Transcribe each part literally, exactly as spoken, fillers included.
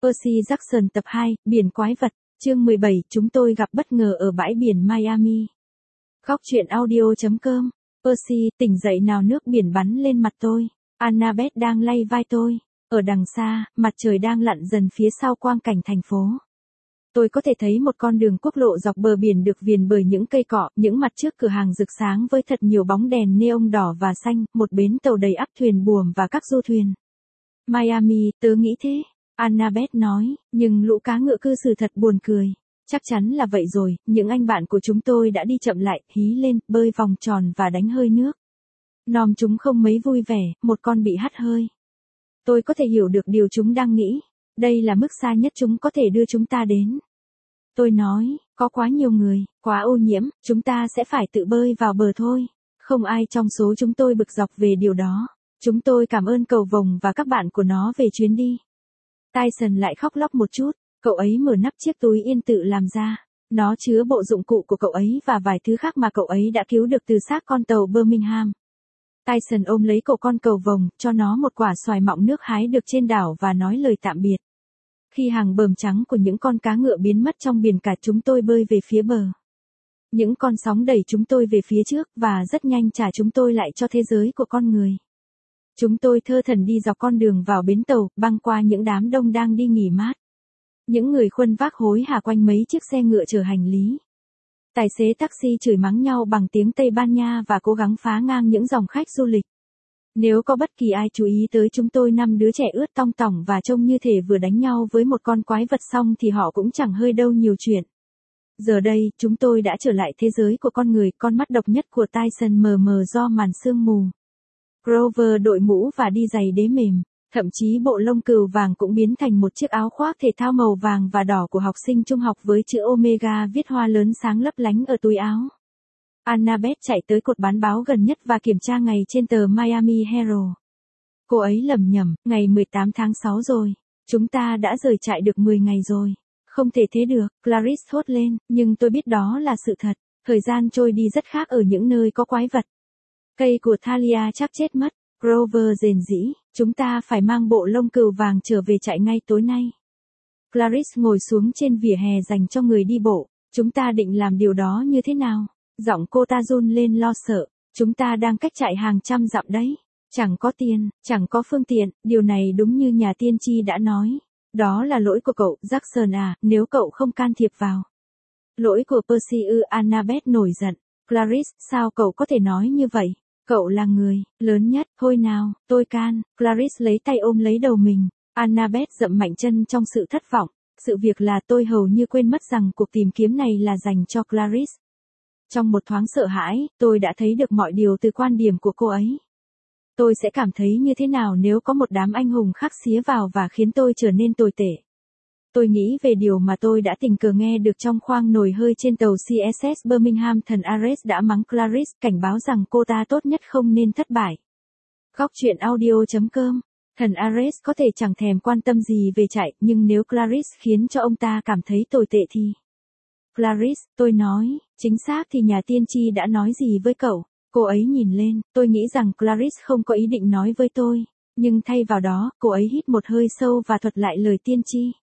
Percy Jackson tập hai, Biển quái vật, chương mười bảy, chúng tôi gặp bất ngờ ở bãi biển Miami. Góc truyện audio chấm com. Percy, tỉnh dậy nào, nước biển bắn lên mặt tôi. Annabeth đang lay vai tôi. Ở đằng xa, mặt trời đang lặn dần phía sau quang cảnh thành phố. Tôi có thể thấy một con đường quốc lộ dọc bờ biển được viền bởi những cây cọ, những mặt trước cửa hàng rực sáng với thật nhiều bóng đèn neon đỏ và xanh, một bến tàu đầy ắp thuyền buồm và các du thuyền. Miami, tớ nghĩ thế. Annabeth nói, nhưng lũ cá ngựa cư xử thật buồn cười. Chắc chắn là vậy rồi, những anh bạn của chúng tôi đã đi chậm lại, hí lên, bơi vòng tròn và đánh hơi nước. Nom chúng không mấy vui vẻ, một con bị hắt hơi. Tôi có thể hiểu được điều chúng đang nghĩ. Đây là mức xa nhất chúng có thể đưa chúng ta đến. Tôi nói, có quá nhiều người, quá ô nhiễm, chúng ta sẽ phải tự bơi vào bờ thôi. Không ai trong số chúng tôi bực dọc về điều đó. Chúng tôi cảm ơn cầu vồng và các bạn của nó về chuyến đi. Tyson lại khóc lóc một chút, cậu ấy mở nắp chiếc túi yên tự làm ra. Nó chứa bộ dụng cụ của cậu ấy và vài thứ khác mà cậu ấy đã cứu được từ xác con tàu Birmingham. Tyson ôm lấy cậu con cầu vồng, cho nó một quả xoài mọng nước hái được trên đảo và nói lời tạm biệt. Khi hàng bờm trắng của những con cá ngựa biến mất trong biển cả, chúng tôi bơi về phía bờ. Những con sóng đẩy chúng tôi về phía trước và rất nhanh trả chúng tôi lại cho thế giới của con người. Chúng tôi thơ thẩn đi dọc con đường vào bến tàu, băng qua những đám đông đang đi nghỉ mát. Những người khuân vác hối hả quanh mấy chiếc xe ngựa chở hành lý. Tài xế taxi chửi mắng nhau bằng tiếng Tây Ban Nha và cố gắng phá ngang những dòng khách du lịch. Nếu có bất kỳ ai chú ý tới chúng tôi, năm đứa trẻ ướt tong tỏng và trông như thể vừa đánh nhau với một con quái vật xong, thì họ cũng chẳng hơi đâu nhiều chuyện. Giờ đây, chúng tôi đã trở lại thế giới của con người, con mắt độc nhất của Tyson mờ mờ do màn sương mù. Grover đội mũ và đi giày đế mềm, thậm chí bộ lông cừu vàng cũng biến thành một chiếc áo khoác thể thao màu vàng và đỏ của học sinh trung học với chữ Omega viết hoa lớn sáng lấp lánh ở túi áo. Annabeth chạy tới cột bán báo gần nhất và kiểm tra ngày trên tờ Miami Herald. Cô ấy lẩm nhẩm, ngày mười tám tháng sáu rồi. Chúng ta đã rời trại được mười ngày rồi. Không thể thế được, Clarice thốt lên, nhưng tôi biết đó là sự thật. Thời gian trôi đi rất khác ở những nơi có quái vật. Cây của Thalia chắc chết mất. Grover rền rĩ, chúng ta phải mang bộ lông cừu vàng trở về trại ngay tối nay. Clarice ngồi xuống trên vỉa hè dành cho người đi bộ. Chúng ta định làm điều đó như thế nào? Giọng cô ta run lên lo sợ. Chúng ta đang cách trại hàng trăm dặm đấy. Chẳng có tiền, chẳng có phương tiện, điều này đúng như nhà tiên tri đã nói. Đó là lỗi của cậu, Jackson à, nếu cậu không can thiệp vào. Lỗi của Percy ư? Annabeth nổi giận. Clarice, sao cậu có thể nói như vậy? Cậu là người lớn nhất, thôi nào, tôi can. Clarice lấy tay ôm lấy đầu mình. Annabeth dậm mạnh chân trong sự thất vọng. Sự việc là tôi hầu như quên mất rằng cuộc tìm kiếm này là dành cho Clarice. Trong một thoáng sợ hãi, tôi đã thấy được mọi điều từ quan điểm của cô ấy. Tôi sẽ cảm thấy như thế nào nếu có một đám anh hùng khác xía vào và khiến tôi trở nên tồi tệ. Tôi nghĩ về điều mà tôi đã tình cờ nghe được trong khoang nồi hơi trên tàu xê ét ét Birmingham. Thần Ares đã mắng Clarice, cảnh báo rằng cô ta tốt nhất không nên thất bại. Góc truyện audio chấm com. Thần Ares có thể chẳng thèm quan tâm gì về trại, nhưng nếu Clarice khiến cho ông ta cảm thấy tồi tệ thì... Clarice, tôi nói, chính xác thì nhà tiên tri đã nói gì với cậu? Cô ấy nhìn lên, tôi nghĩ rằng Clarice không có ý định nói với tôi. Nhưng thay vào đó, cô ấy hít một hơi sâu và thuật lại lời tiên tri.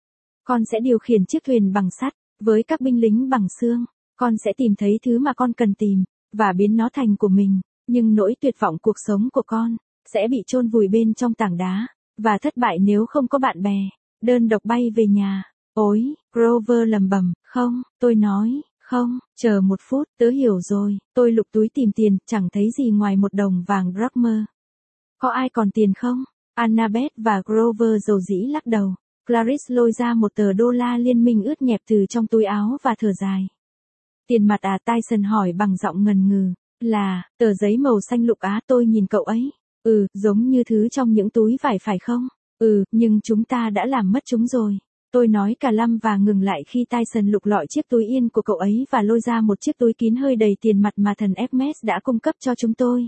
Con sẽ điều khiển chiếc thuyền bằng sắt, với các binh lính bằng xương. Con sẽ tìm thấy thứ mà con cần tìm, và biến nó thành của mình. Nhưng nỗi tuyệt vọng cuộc sống của con, sẽ bị chôn vùi bên trong tảng đá, và thất bại nếu không có bạn bè. Đơn độc bay về nhà. Ôi, Grover lầm bầm, không, tôi nói, không, chờ một phút, tớ hiểu rồi. Tôi lục túi tìm tiền, chẳng thấy gì ngoài một đồng vàng drachma. Có ai còn tiền không? Annabeth và Grover dầu dĩ lắc đầu. Clarice lôi ra một tờ đô la liên minh ướt nhẹp từ trong túi áo và thở dài. Tiền mặt à? Tyson hỏi bằng giọng ngần ngừ. Là, tờ giấy màu xanh lục á? Tôi nhìn cậu ấy. Ừ, giống như thứ trong những túi vải phải không? Ừ, nhưng chúng ta đã làm mất chúng rồi. Tôi nói cả lăm và ngừng lại khi Tyson lục lọi chiếc túi yên của cậu ấy và lôi ra một chiếc túi kín hơi đầy tiền mặt mà thần Hermes đã cung cấp cho chúng tôi.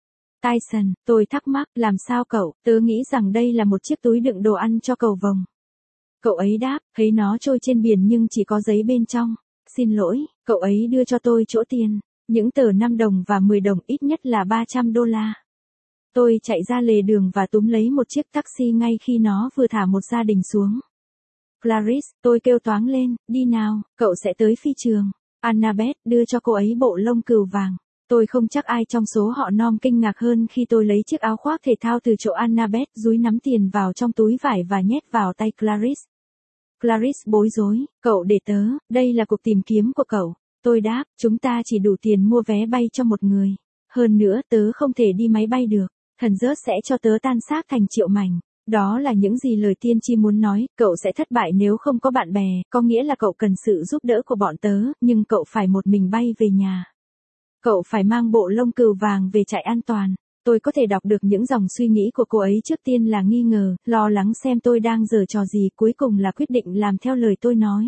Tyson, tôi thắc mắc, làm sao cậu? Tớ nghĩ rằng đây là một chiếc túi đựng đồ ăn cho cầu vồng. Cậu ấy đáp, thấy nó trôi trên biển nhưng chỉ có giấy bên trong. Xin lỗi, cậu ấy đưa cho tôi chỗ tiền. Những tờ năm đồng và mười đồng, ít nhất là ba trăm đô la. Tôi chạy ra lề đường và túm lấy một chiếc taxi ngay khi nó vừa thả một gia đình xuống. Clarice, tôi kêu toáng lên, đi nào, cậu sẽ tới phi trường. Annabeth đưa cho cô ấy bộ lông cừu vàng. Tôi không chắc ai trong số họ Nom kinh ngạc hơn khi tôi lấy chiếc áo khoác thể thao từ chỗ Annabeth dúi nắm tiền vào trong túi vải và nhét vào tay Clarice. Clarice bối rối, cậu để tớ, đây là cuộc tìm kiếm của cậu. Tôi đáp, chúng ta chỉ đủ tiền mua vé bay cho một người. Hơn nữa tớ không thể đi máy bay được, thần rớt sẽ cho tớ tan xác thành triệu mảnh. Đó là những gì lời tiên tri muốn nói, cậu sẽ thất bại nếu không có bạn bè, có nghĩa là cậu cần sự giúp đỡ của bọn tớ, nhưng cậu phải một mình bay về nhà. Cậu phải mang bộ lông cừu vàng về trại an toàn. Tôi có thể đọc được những dòng suy nghĩ của cô ấy, trước tiên là nghi ngờ, lo lắng xem tôi đang giở trò gì, cuối cùng là quyết định làm theo lời tôi nói.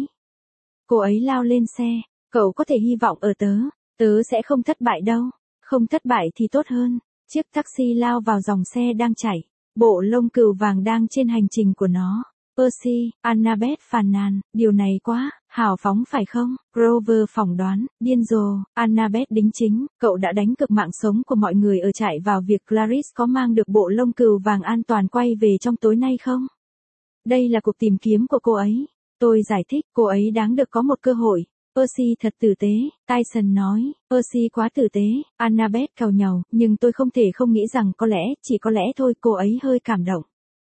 Cô ấy lao lên xe, cậu có thể hy vọng ở tớ, tớ sẽ không thất bại đâu, không thất bại thì tốt hơn. Chiếc taxi lao vào dòng xe đang chạy, bộ lông cừu vàng đang trên hành trình của nó. Percy, Annabeth phàn nàn, điều này quá, hào phóng phải không? Grover phỏng đoán, điên rồ, Annabeth đính chính, cậu đã đánh cược mạng sống của mọi người ở trại vào việc Clarice có mang được bộ lông cừu vàng an toàn quay về trong tối nay không? Đây là cuộc tìm kiếm của cô ấy. Tôi giải thích, cô ấy đáng được có một cơ hội. Percy thật tử tế, Tyson nói, Percy quá tử tế, Annabeth càu nhàu, nhưng tôi không thể không nghĩ rằng có lẽ, chỉ có lẽ thôi cô ấy hơi cảm động.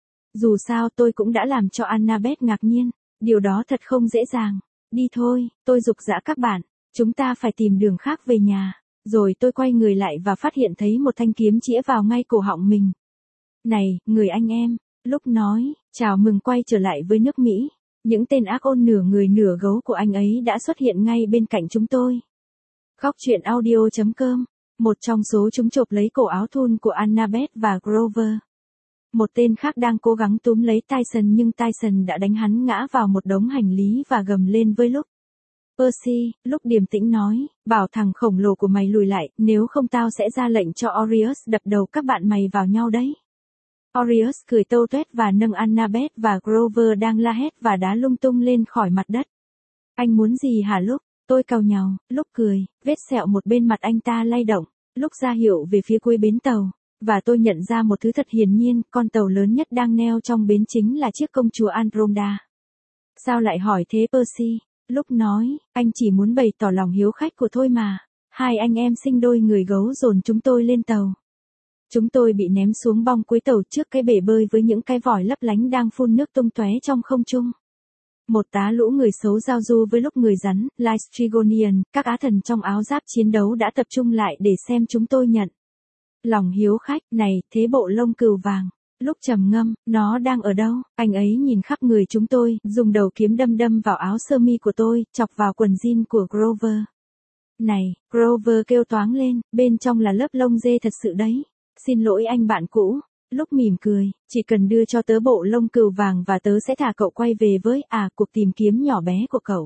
Dù sao tôi cũng đã làm cho Annabeth ngạc nhiên, điều đó thật không dễ dàng. Đi thôi, tôi giục giã các bạn, chúng ta phải tìm đường khác về nhà. Rồi tôi quay người lại và phát hiện thấy một thanh kiếm chĩa vào ngay cổ họng mình. Này, người anh em, lúc nói, chào mừng quay trở lại với nước Mỹ. Những tên ác ôn nửa người nửa gấu của anh ấy đã xuất hiện ngay bên cạnh chúng tôi. Góc truyện audio chấm com, một trong số chúng chộp lấy cổ áo thun của Annabeth và Grover. Một tên khác đang cố gắng túm lấy Tyson nhưng Tyson đã đánh hắn ngã vào một đống hành lý và gầm lên với Luke. Percy, Luke điềm tĩnh nói, bảo thằng khổng lồ của mày lùi lại, nếu không tao sẽ ra lệnh cho Orius đập đầu các bạn mày vào nhau đấy. Orius cười tâu tuét và nâng Annabeth và Grover đang la hét và đá lung tung lên khỏi mặt đất. Anh muốn gì hả Luke? Tôi cau nhàu, Luke cười, vết sẹo một bên mặt anh ta lay động. Luke ra hiệu về phía cuối bến tàu. Và tôi nhận ra một thứ thật hiển nhiên, con tàu lớn nhất đang neo trong bến chính là chiếc công chúa Andromeda. Sao lại hỏi thế Percy? Luke nói, anh chỉ muốn bày tỏ lòng hiếu khách của thôi mà. Hai anh em sinh đôi người gấu dồn chúng tôi lên tàu. Chúng tôi bị ném xuống bong cuối tàu trước cái bể bơi với những cái vòi lấp lánh đang phun nước tung tóe trong không trung. Một tá lũ người xấu giao du với lúc người rắn, Lystrigonian, các á thần trong áo giáp chiến đấu đã tập trung lại để xem chúng tôi nhận. Lòng hiếu khách, này, thế bộ lông cừu vàng. Lúc trầm ngâm, nó đang ở đâu? Anh ấy nhìn khắp người chúng tôi, dùng đầu kiếm đâm đâm vào áo sơ mi của tôi, chọc vào quần jean của Grover. Này, Grover kêu toáng lên, bên trong là lớp lông dê thật sự đấy. Xin lỗi anh bạn cũ. Lúc mỉm cười, chỉ cần đưa cho tớ bộ lông cừu vàng và tớ sẽ thả cậu quay về với, à, cuộc tìm kiếm nhỏ bé của cậu.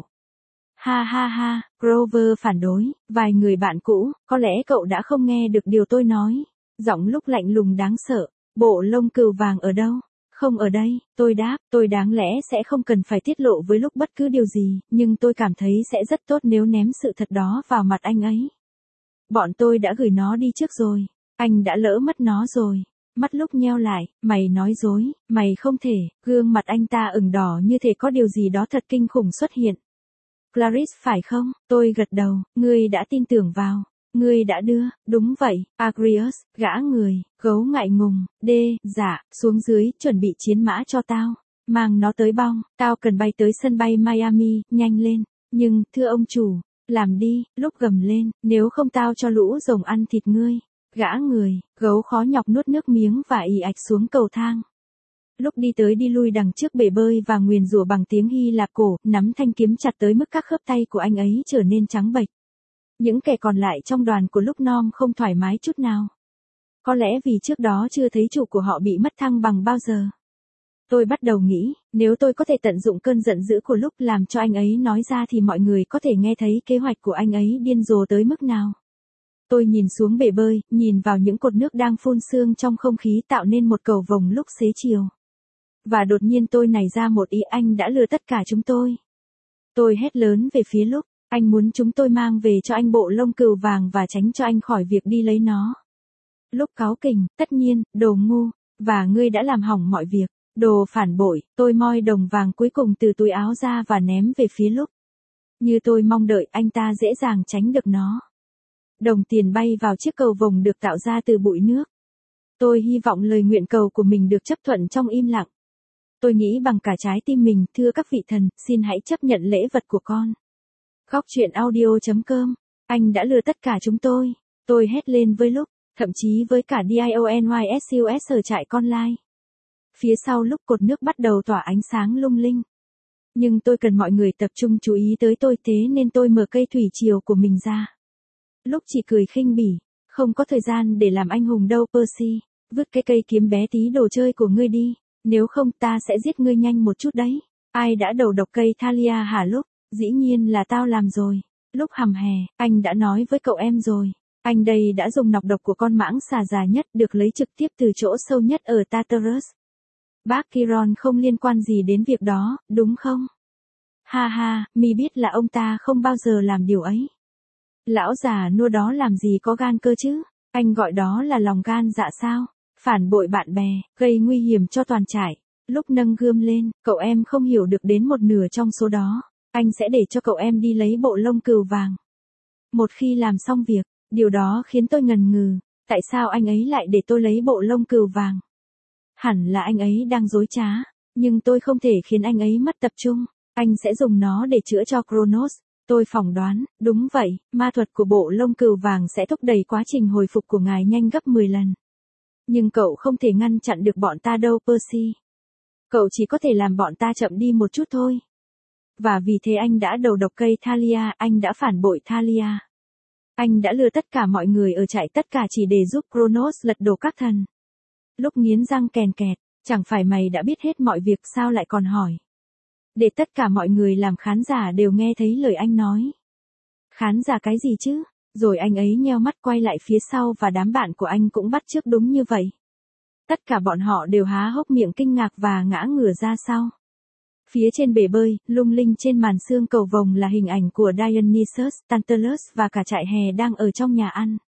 Ha ha ha, Grover phản đối, vài người bạn cũ, có lẽ cậu đã không nghe được điều tôi nói. Giọng lúc lạnh lùng đáng sợ, bộ lông cừu vàng ở đâu? Không ở đây, tôi đáp, tôi đáng lẽ sẽ không cần phải tiết lộ với lúc bất cứ điều gì, nhưng tôi cảm thấy sẽ rất tốt nếu ném sự thật đó vào mặt anh ấy. Bọn tôi đã gửi nó đi trước rồi, anh đã lỡ mất nó rồi. Mắt lúc nheo lại, mày nói dối, mày không thể, gương mặt anh ta ửng đỏ như thể có điều gì đó thật kinh khủng xuất hiện. Clarice phải không? Tôi gật đầu, ngươi đã tin tưởng vào. Ngươi đã đưa, đúng vậy, Agrius, gã người, gấu ngại ngùng, đê, dạ, xuống dưới, chuẩn bị chiến mã cho tao. Mang nó tới bong, tao cần bay tới sân bay Miami, nhanh lên. Nhưng, thưa ông chủ, làm đi, lúc gầm lên, nếu không tao cho lũ rồng ăn thịt ngươi. Gã người, gấu khó nhọc nuốt nước miếng và ì ạch xuống cầu thang. Lúc đi tới đi lui đằng trước bể bơi và nguyền rủa bằng tiếng Hy Lạp cổ, nắm thanh kiếm chặt tới mức các khớp tay của anh ấy trở nên trắng bệch. Những kẻ còn lại trong đoàn của lúc Nom không thoải mái chút nào. Có lẽ vì trước đó chưa thấy chủ của họ bị mất thăng bằng bao giờ. Tôi bắt đầu nghĩ, nếu tôi có thể tận dụng cơn giận dữ của lúc làm cho anh ấy nói ra thì mọi người có thể nghe thấy kế hoạch của anh ấy điên rồ tới mức nào. Tôi nhìn xuống bể bơi, nhìn vào những cột nước đang phun sương trong không khí tạo nên một cầu vồng lúc xế chiều. Và đột nhiên tôi nảy ra một ý, anh đã lừa tất cả chúng tôi. Tôi hét lớn về phía lúc, anh muốn chúng tôi mang về cho anh bộ lông cừu vàng và tránh cho anh khỏi việc đi lấy nó. Lúc cáu kỉnh, tất nhiên, đồ ngu, và ngươi đã làm hỏng mọi việc. Đồ phản bội, tôi moi đồng vàng cuối cùng từ túi áo ra và ném về phía Lúc. Như tôi mong đợi, anh ta dễ dàng tránh được nó. Đồng tiền bay vào chiếc cầu vồng được tạo ra từ bụi nước. Tôi hy vọng lời nguyện cầu của mình được chấp thuận trong im lặng. Tôi nghĩ bằng cả trái tim mình, thưa các vị thần, xin hãy chấp nhận lễ vật của con. Góc truyện audio chấm com. Anh đã lừa tất cả chúng tôi. Tôi hét lên với Lúc, thậm chí với cả Dionys ở trại con lai. Phía sau Lúc cột nước bắt đầu tỏa ánh sáng lung linh. Nhưng tôi cần mọi người tập trung chú ý tới tôi, thế nên tôi mở cây thủy triều của mình ra. Lúc chỉ cười khinh bỉ, không có thời gian để làm anh hùng đâu Percy, vứt cái cây kiếm bé tí đồ chơi của ngươi đi, nếu không ta sẽ giết ngươi nhanh một chút đấy. Ai đã đầu độc cây Thalia hả Lúc? Dĩ nhiên là tao làm rồi. Lúc hầm hè, anh đã nói với cậu em rồi. Anh đây đã dùng nọc độc của con mãng xà già nhất được lấy trực tiếp từ chỗ sâu nhất ở Tartarus. Bác Chiron không liên quan gì đến việc đó, đúng không? Ha ha, mi biết là ông ta không bao giờ làm điều ấy. Lão già nua đó làm gì có gan cơ chứ? Anh gọi đó là lòng gan dạ sao? Phản bội bạn bè, gây nguy hiểm cho toàn trại. Lúc nâng gươm lên, cậu em không hiểu được đến một nửa trong số đó. Anh sẽ để cho cậu em đi lấy bộ lông cừu vàng. Một khi làm xong việc, điều đó khiến tôi ngần ngừ. Tại sao anh ấy lại để tôi lấy bộ lông cừu vàng? Hẳn là anh ấy đang dối trá. Nhưng tôi không thể khiến anh ấy mất tập trung. Anh sẽ dùng nó để chữa cho Kronos. Tôi phỏng đoán, đúng vậy, ma thuật của bộ lông cừu vàng sẽ thúc đẩy quá trình hồi phục của ngài nhanh gấp mười lần. Nhưng cậu không thể ngăn chặn được bọn ta đâu Percy. Cậu chỉ có thể làm bọn ta chậm đi một chút thôi. Và vì thế anh đã đầu độc cây Thalia, anh đã phản bội Thalia. Anh đã lừa tất cả mọi người ở trại, tất cả chỉ để giúp Kronos lật đổ các thần. Lúc nghiến răng kèn kẹt, chẳng phải mày đã biết hết mọi việc sao lại còn hỏi? Để tất cả mọi người làm khán giả đều nghe thấy lời anh nói. Khán giả cái gì chứ? Rồi anh ấy nheo mắt quay lại phía sau và đám bạn của anh cũng bắt chước đúng như vậy. Tất cả bọn họ đều há hốc miệng kinh ngạc và ngã ngửa ra sau. Phía trên bể bơi, lung linh trên màn sương cầu vồng là hình ảnh của Dionysus, Tantalus và cả trại hè đang ở trong nhà ăn.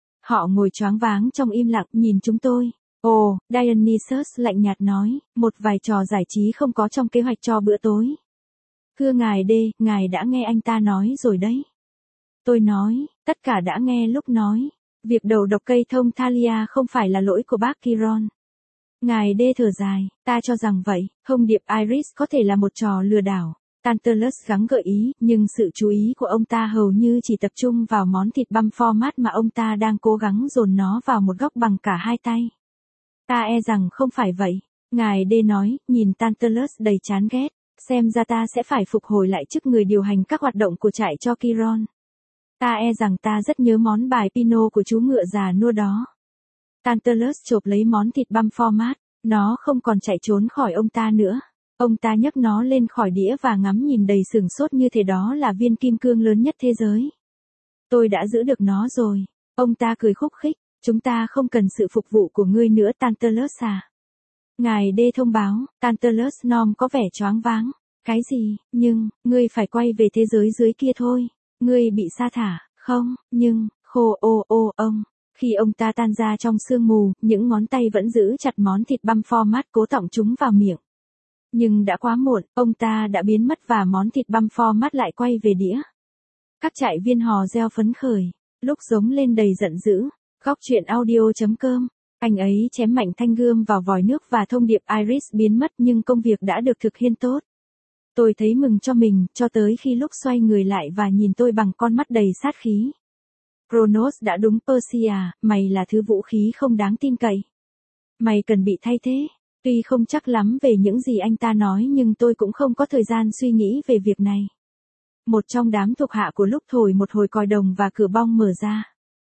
Họ ngồi choáng váng trong im lặng nhìn chúng tôi. Ồ, Dionysus lạnh nhạt nói, một vài trò giải trí không có trong kế hoạch cho bữa tối. Thưa ngài D, ngài đã nghe anh ta nói rồi đấy. Tôi nói, tất cả đã nghe Lúc nói. Việc đầu độc cây thông Thalia không phải là lỗi của bác Chiron. Ngài D thở dài, ta cho rằng vậy, thông điệp Iris có thể là một trò lừa đảo. Tantalus gắng gợi ý, nhưng sự chú ý của ông ta hầu như chỉ tập trung vào món thịt băm format mà ông ta đang cố gắng dồn nó vào một góc bằng cả hai tay. Ta e rằng không phải vậy, ngài D nói, nhìn Tantalus đầy chán ghét, xem ra ta sẽ phải phục hồi lại chức người điều hành các hoạt động của trại cho Chiron. Ta e rằng ta rất nhớ món bài Pinot của chú ngựa già nua đó. Tantalus chộp lấy món thịt băm format, nó không còn chạy trốn khỏi ông ta nữa. Ông ta nhấc nó lên khỏi đĩa và ngắm nhìn đầy sửng sốt như thế đó là viên kim cương lớn nhất thế giới. Tôi đã giữ được nó rồi. Ông ta cười khúc khích, chúng ta không cần sự phục vụ của ngươi nữa Tantalus à. Ngài D thông báo, Tantalus nom có vẻ choáng váng. Cái gì, nhưng, ngươi phải quay về thế giới dưới kia thôi. Ngươi bị sa thả, không, nhưng, khô ô ô ông. Khi ông ta tan ra trong sương mù, những ngón tay vẫn giữ chặt món thịt băm format cố tọng chúng vào miệng. Nhưng đã quá muộn, ông ta đã biến mất và món thịt băm format lại quay về đĩa. Các trại viên hò reo phấn khởi, Lúc giống lên đầy giận dữ. Góc truyện audio chấm com. Anh ấy chém mạnh thanh gươm vào vòi nước và thông điệp Iris biến mất nhưng công việc đã được thực hiện tốt. Tôi thấy mừng cho mình, cho tới khi Lúc xoay người lại và nhìn tôi bằng con mắt đầy sát khí. Kronos đã đúng Percy à, mày là thứ vũ khí không đáng tin cậy. Mày cần bị thay thế. Tuy không chắc lắm về những gì anh ta nói nhưng tôi cũng không có thời gian suy nghĩ về việc này. Một trong đám thuộc hạ của Lúc thổi một hồi còi đồng và cửa bong mở ra.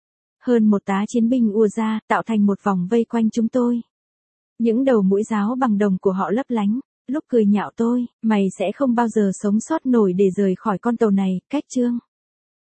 Hơn một tá chiến binh ùa ra, tạo thành một vòng vây quanh chúng tôi. Những đầu mũi giáo bằng đồng của họ lấp lánh. Lúc cười nhạo tôi, mày sẽ không bao giờ sống sót nổi để rời khỏi con tàu này, cách chương.